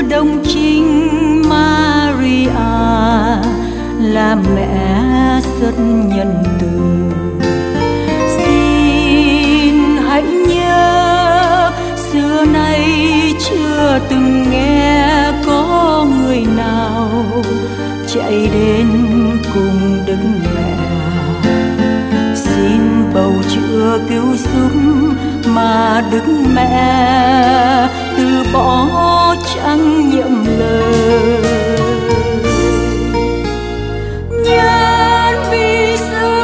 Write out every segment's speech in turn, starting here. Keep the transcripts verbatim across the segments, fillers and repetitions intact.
đồng trinh Maria là mẹ rất nhân từ. Xin hãy nhớ xưa nay chưa từng nghe có người nào chạy đến cùng Đức Mẹ xin bầu chữa cứu giúp, mà Đức Mẹ từ bỏ chẳng nhiệm lời. Nhân vì xưa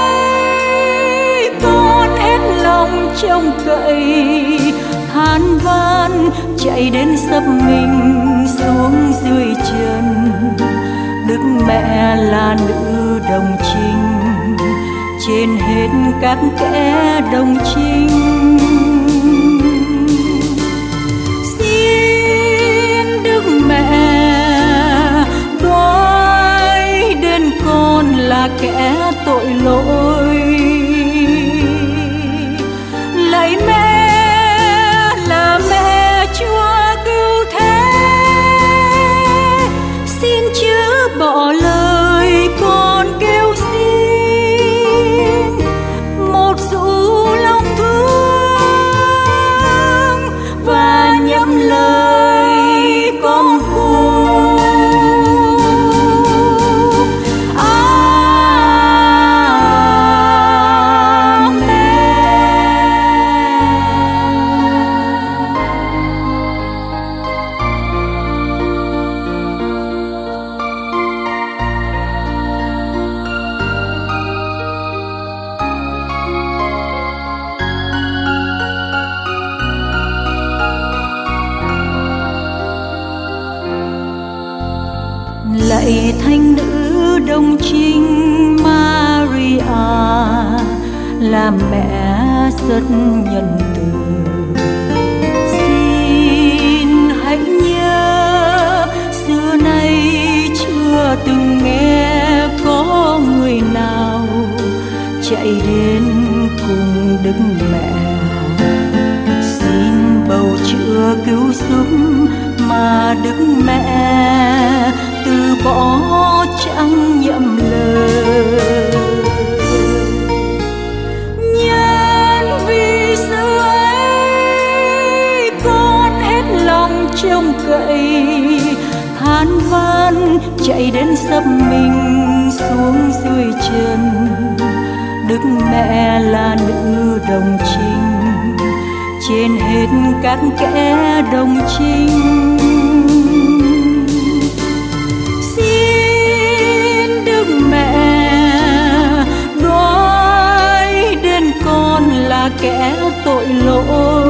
ấy con hết lòng trông cậy, than van chạy đến sắp mình xuống dưới chân. Đức Mẹ là nữ đồng trinh trên hết các kẻ đồng trinh. Xin Đức Mẹ đoái đến con là kẻ tội lỗi, lạy mẹ là mẹ Chúa cứu thế, xin chớ bỏ lời con kêu xin một dụ lòng thương và nhậm lời con cùng. Lạy thánh nữ đồng trinh Maria là mẹ rất nhân từ. Xin hãy nhớ xưa nay chưa từng nghe có người nào chạy đến cùng Đức Mẹ xin bầu chữa cứu giúp, mà Đức Mẹ từ bỏ chẳng nhậm lời. Nhân vì xưa ấy con hết lòng trông cậy, than van chạy đến sắp mình xuống dưới chân. Đức Mẹ là nữ đồng trinh trên hết các kẻ đồng trinh. Xin Đức Mẹ đoái đến con là kẻ tội lỗi,